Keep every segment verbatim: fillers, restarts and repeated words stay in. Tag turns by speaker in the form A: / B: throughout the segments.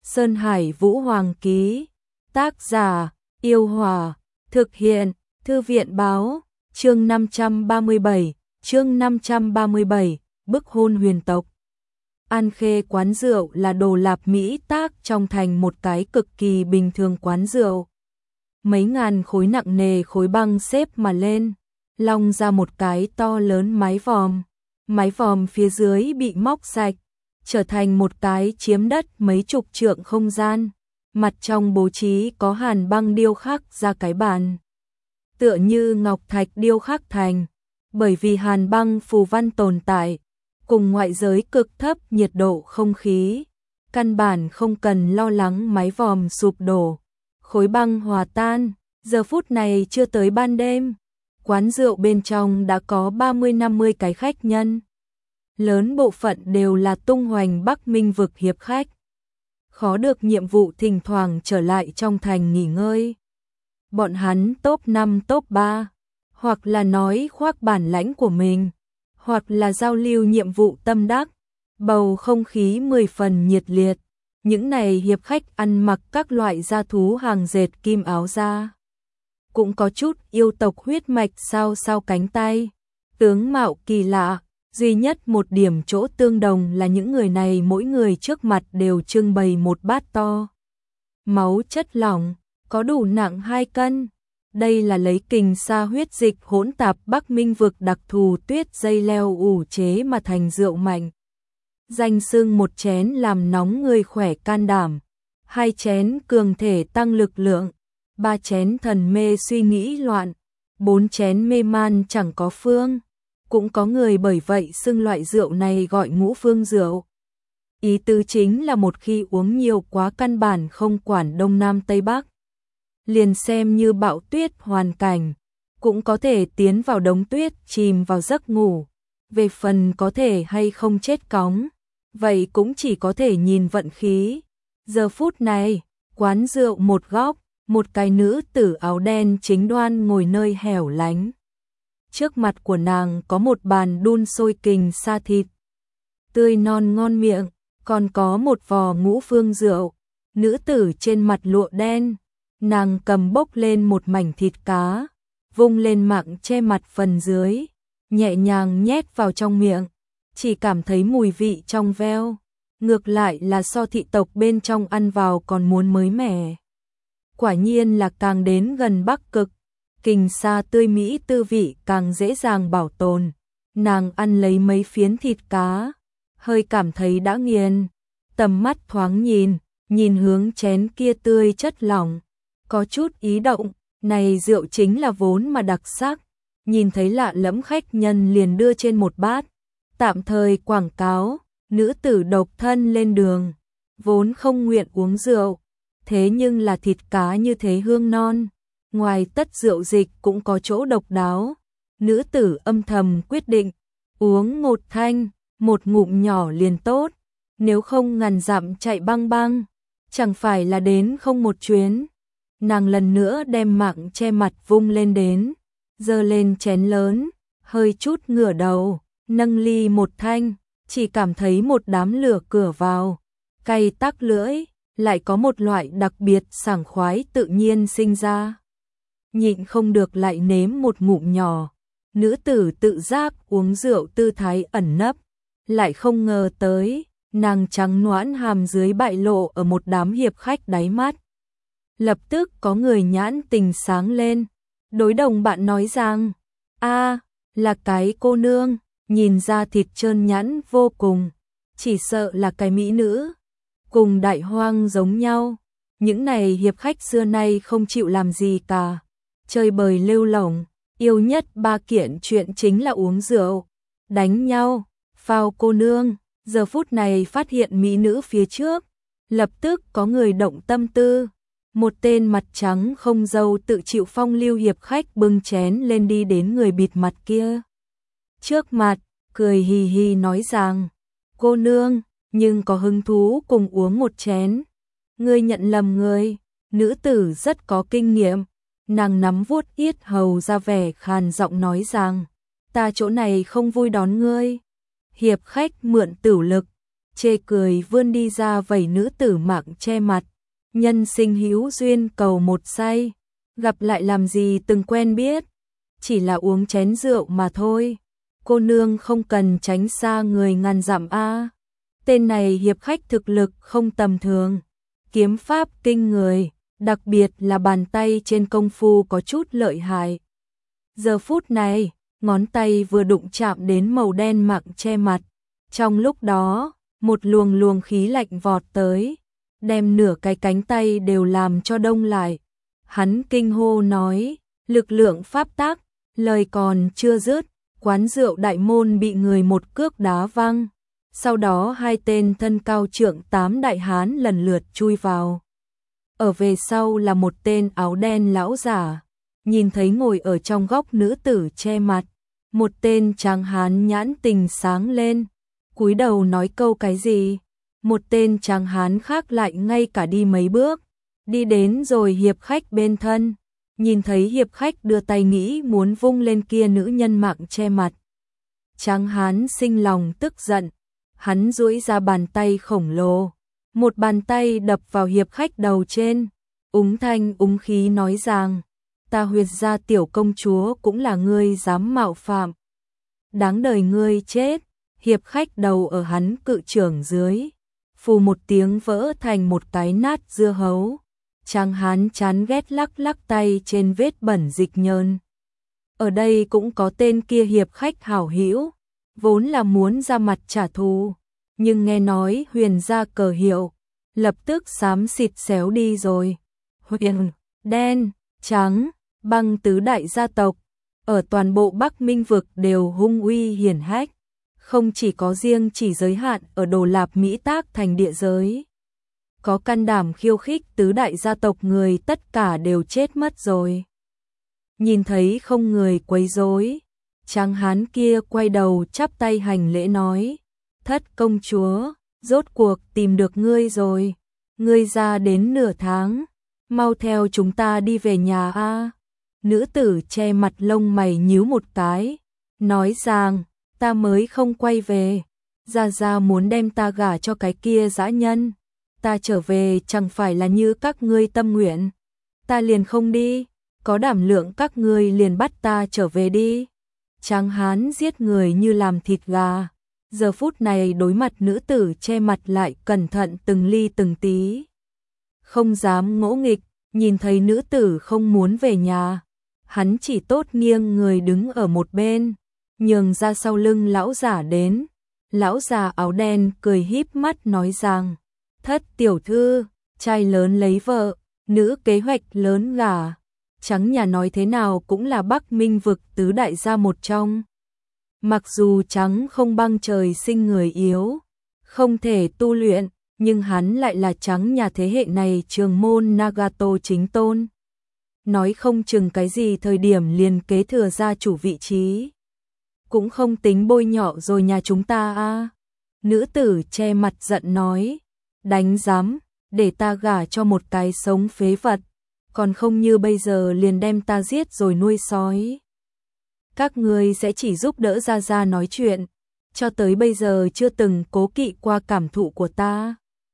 A: Sơn Hải Vũ Hoàng ký. Tác giả, Yêu Hòa. Thực hiện, Thư viện báo. Chương năm trăm ba mươi bảy, chương năm trăm ba mươi bảy, bức hôn huyền tộc. An Khê quán rượu là Đồ Lạp Mỹ tác trong thành một cái cực kỳ bình thường quán rượu. Mấy ngàn khối nặng nề khối băng xếp mà lên, long ra một cái to lớn mái vòm. Mái vòm phía dưới bị móc sạch, trở thành một cái chiếm đất mấy chục trượng không gian. Mặt trong bố trí có hàn băng điêu khắc ra cái bàn, tựa như ngọc thạch điêu khắc thành. Bởi vì hàn băng phù văn tồn tại, cùng ngoại giới cực thấp nhiệt độ không khí, căn bản không cần lo lắng mái vòm sụp đổ, khối băng hòa tan. Giờ phút này chưa tới ban đêm, quán rượu bên trong đã có ba mươi năm mươi cái khách nhân. Lớn bộ phận đều là tung hoành Bắc Minh vực hiệp khách. Khó được nhiệm vụ thỉnh thoảng trở lại trong thành nghỉ ngơi. Bọn hắn top năm top ba, hoặc là nói khoác bản lãnh của mình, hoặc là giao lưu nhiệm vụ tâm đắc. Bầu không khí mười phần nhiệt liệt. Những này hiệp khách ăn mặc các loại gia thú hàng dệt kim áo da. Cũng có chút yêu tộc huyết mạch sao sao cánh tay. Tướng mạo kỳ lạ, duy nhất một điểm chỗ tương đồng là những người này mỗi người trước mặt đều trưng bày một bát to. Máu chất lỏng, có đủ nặng hai cân. Đây là lấy kình sa huyết dịch hỗn tạp Bắc Minh vực đặc thù tuyết dây leo ủ chế mà thành rượu mạnh. Danh xưng một chén làm nóng người khỏe can đảm, hai chén cường thể tăng lực lượng, ba chén thần mê suy nghĩ loạn, bốn chén mê man chẳng có phương. Cũng có người bởi vậy xưng loại rượu này gọi ngũ phương rượu. Ý tứ chính là một khi uống nhiều quá căn bản không quản đông nam tây bắc, liền xem như bão tuyết hoàn cảnh, cũng có thể tiến vào đống tuyết chìm vào giấc ngủ. Về phần có thể hay không chết cóng, vậy cũng chỉ có thể nhìn vận khí. Giờ phút này, quán rượu một góc, một cái nữ tử áo đen chính đoan ngồi nơi hẻo lánh. Trước mặt của nàng có một bàn đun sôi kình sa thịt tươi non ngon miệng, còn có một vò ngũ phương rượu. Nữ tử trên mặt lụa đen, nàng cầm bốc lên một mảnh thịt cá, vung lên mạng che mặt phần dưới, nhẹ nhàng nhét vào trong miệng, chỉ cảm thấy mùi vị trong veo, ngược lại là so thị tộc bên trong ăn vào còn muốn mới mẻ. Quả nhiên là càng đến gần Bắc Cực, kình sa tươi mỹ tư vị càng dễ dàng bảo tồn. Nàng ăn lấy mấy phiến thịt cá, hơi cảm thấy đã nghiền, tầm mắt thoáng nhìn, nhìn hướng chén kia tươi chất lỏng, có chút ý động. Này rượu chính là vốn mà đặc sắc. Nhìn thấy lạ lẫm khách nhân liền đưa trên một bát, tạm thời quảng cáo. Nữ tử độc thân lên đường, vốn không nguyện uống rượu, thế nhưng là thịt cá như thế hương non, ngoài tất rượu dịch cũng có chỗ độc đáo. Nữ tử âm thầm quyết định, uống một thanh, một ngụm nhỏ liền tốt, nếu không ngàn dặm chạy băng băng, chẳng phải là đến không một chuyến. Nàng lần nữa đem mạng che mặt vung lên đến, giơ lên chén lớn, hơi chút ngửa đầu, nâng ly một thanh, chỉ cảm thấy một đám lửa cửa vào, cay tắc lưỡi, lại có một loại đặc biệt sảng khoái tự nhiên sinh ra. Nhịn không được lại nếm một ngụm nhỏ. Nữ tử tự giác uống rượu tư thái ẩn nấp, lại không ngờ tới, nàng trắng nõn hàm dưới bại lộ ở một đám hiệp khách đáy mắt. Lập tức có người nhãn tình sáng lên, đối đồng bạn nói rằng, a là cái cô nương, nhìn ra thịt trơn nhẵn vô cùng, chỉ sợ là cái mỹ nữ, cùng đại hoang giống nhau. Những này hiệp khách xưa nay không chịu làm gì cả, chơi bời lêu lổng, yêu nhất ba kiện chuyện chính là uống rượu, đánh nhau, phao cô nương. Giờ phút này phát hiện mỹ nữ phía trước, lập tức có người động tâm tư. Một tên mặt trắng không râu tự chịu phong lưu hiệp khách bưng chén lên đi đến người bịt mặt kia trước mặt, cười hì hì nói rằng, cô nương, nhưng có hứng thú cùng uống một chén. Ngươi nhận lầm người. Nữ tử rất có kinh nghiệm, nàng nắm vuốt yết hầu ra vẻ khàn giọng nói rằng, ta chỗ này không vui đón ngươi. Hiệp khách mượn tửu lực, chê cười vươn đi ra vẩy nữ tử mạng che mặt. Nhân sinh hữu duyên cầu một say, gặp lại làm gì từng quen biết, chỉ là uống chén rượu mà thôi. Cô nương không cần tránh xa người ngàn dặm a. Tên này hiệp khách thực lực không tầm thường, kiếm pháp kinh người, đặc biệt là bàn tay trên công phu có chút lợi hại. Giờ phút này, ngón tay vừa đụng chạm đến màu đen mạng che mặt, trong lúc đó, một luồng luồng khí lạnh vọt tới, đem nửa cái cánh tay đều làm cho đông lại. Hắn kinh hô nói, lực lượng pháp tắc, lời còn chưa dứt, quán rượu đại môn bị người một cước đá văng. Sau đó hai tên thân cao trượng tám đại hán lần lượt chui vào. Ở về sau là một tên áo đen lão giả, nhìn thấy ngồi ở trong góc nữ tử che mặt, một tên tráng hán nhãn tình sáng lên, cúi đầu nói câu cái gì, một tên tráng hán khác lại ngay cả đi mấy bước, đi đến rồi hiệp khách bên thân, nhìn thấy hiệp khách đưa tay nghĩ muốn vung lên kia nữ nhân mạng che mặt. Tráng hán sinh lòng tức giận, hắn duỗi ra bàn tay khổng lồ, một bàn tay đập vào hiệp khách đầu trên, úng thanh úng khí nói rằng, ta Huyệt gia tiểu công chúa cũng là ngươi dám mạo phạm. Đáng đời ngươi chết, hiệp khách đầu ở hắn cự trưởng dưới, phù một tiếng vỡ thành một cái nát dưa hấu. Tráng hán chán ghét lắc lắc tay trên vết bẩn dịch nhơn. Ở đây cũng có tên kia hiệp khách hảo hữu, vốn là muốn ra mặt trả thù, nhưng nghe nói Huyền gia cờ hiệu, lập tức xám xịt xéo đi rồi. Huyền, đen, trắng, băng tứ đại gia tộc, ở toàn bộ Bắc Minh vực đều hung uy hiển hách, không chỉ có riêng chỉ giới hạn ở Đồ Lạp Mỹ Tác thành địa giới. Có can đảm khiêu khích tứ đại gia tộc người tất cả đều chết mất rồi. Nhìn thấy không người quấy rối, tráng hán kia quay đầu chắp tay hành lễ nói, thất công chúa, rốt cuộc tìm được ngươi rồi, ngươi ra đến nửa tháng, mau theo chúng ta đi về nhà a. Nữ tử che mặt lông mày nhíu một cái, nói rằng, ta mới không quay về, gia gia muốn đem ta gả cho cái kia dã nhân, ta trở về chẳng phải là như các ngươi tâm nguyện, ta liền không đi, có đảm lượng các ngươi liền bắt ta trở về đi. Tráng hán giết người như làm thịt gà, giờ phút này đối mặt nữ tử che mặt lại cẩn thận từng ly từng tí, không dám ngỗ nghịch. Nhìn thấy nữ tử không muốn về nhà, hắn chỉ tốt nghiêng người đứng ở một bên, nhường ra sau lưng lão giả đến. Lão già áo đen cười híp mắt nói rằng, thất tiểu thư, trai lớn lấy vợ, nữ kế hoạch lớn gả. Trắng nhà nói thế nào cũng là Bắc Minh vực tứ đại gia một trong. Mặc dù trắng không băng trời sinh người yếu, không thể tu luyện, nhưng hắn lại là trắng nhà thế hệ này trường môn Nagato chính tôn. Nói không chừng cái gì thời điểm liền kế thừa gia chủ vị trí. Cũng không tính bôi nhọ rồi nhà chúng ta a. Nữ tử che mặt giận nói, đánh giám, để ta gả cho một cái sống phế vật, còn không như bây giờ liền đem ta giết rồi nuôi sói. Các ngươi sẽ chỉ giúp đỡ gia gia nói chuyện, cho tới bây giờ chưa từng cố kỵ qua cảm thụ của ta.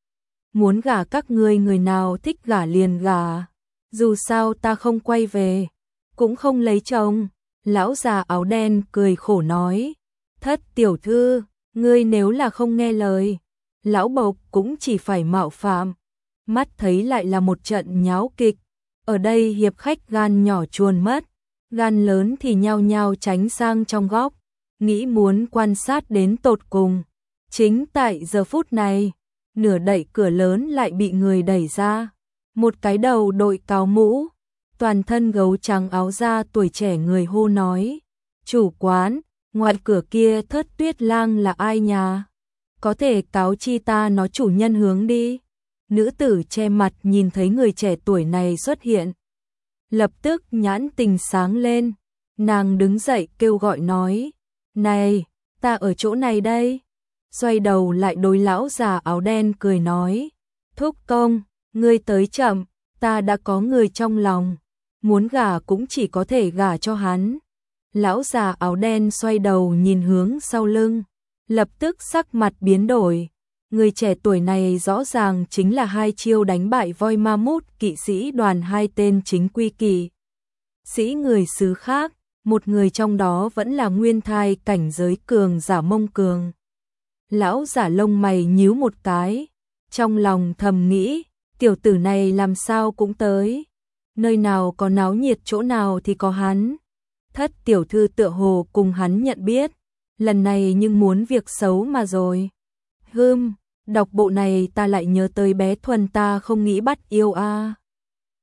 A: Muốn gả các ngươi người nào thích gả liền gả, dù sao ta không quay về, cũng không lấy chồng. Lão già áo đen cười khổ nói, thất tiểu thư, ngươi nếu là không nghe lời, lão bộc cũng chỉ phải mạo phạm. Mắt thấy lại là một trận nháo kịch, ở đây hiệp khách gan nhỏ chuồn mất, gan lớn thì nhao nhao tránh sang trong góc, nghĩ muốn quan sát đến tột cùng. Chính tại giờ phút này, nửa đậy cửa lớn lại bị người đẩy ra, một cái đầu đội cáo mũ, toàn thân gấu trắng áo da tuổi trẻ người hô nói, chủ quán, ngoài cửa kia Thất Tuyết Lang là ai nhà? Có thể cáo chi ta nó chủ nhân hướng đi. Nữ tử che mặt nhìn thấy người trẻ tuổi này xuất hiện, lập tức nhãn tình sáng lên, nàng đứng dậy kêu gọi nói, này, ta ở chỗ này đây. Xoay đầu lại đối lão già áo đen cười nói, thúc công, ngươi tới chậm, ta đã có người trong lòng, muốn gả cũng chỉ có thể gả cho hắn. Lão già áo đen xoay đầu nhìn hướng sau lưng, lập tức sắc mặt biến đổi, người trẻ tuổi này rõ ràng chính là hai chiêu đánh bại voi ma mút kỵ sĩ đoàn hai tên chính quy kỵ sĩ người xứ khác, một người trong đó vẫn là nguyên thai cảnh giới cường giả Mông Cường. Lão giả lông mày nhíu một cái, trong lòng thầm nghĩ, tiểu tử này làm sao cũng tới, nơi nào có náo nhiệt chỗ nào thì có hắn. Thất tiểu thư tựa hồ cùng hắn nhận biết, lần này nhưng muốn việc xấu mà rồi. Hừm, đọc bộ này ta lại nhớ tới bé Thuần ta không nghĩ bắt yêu a. À.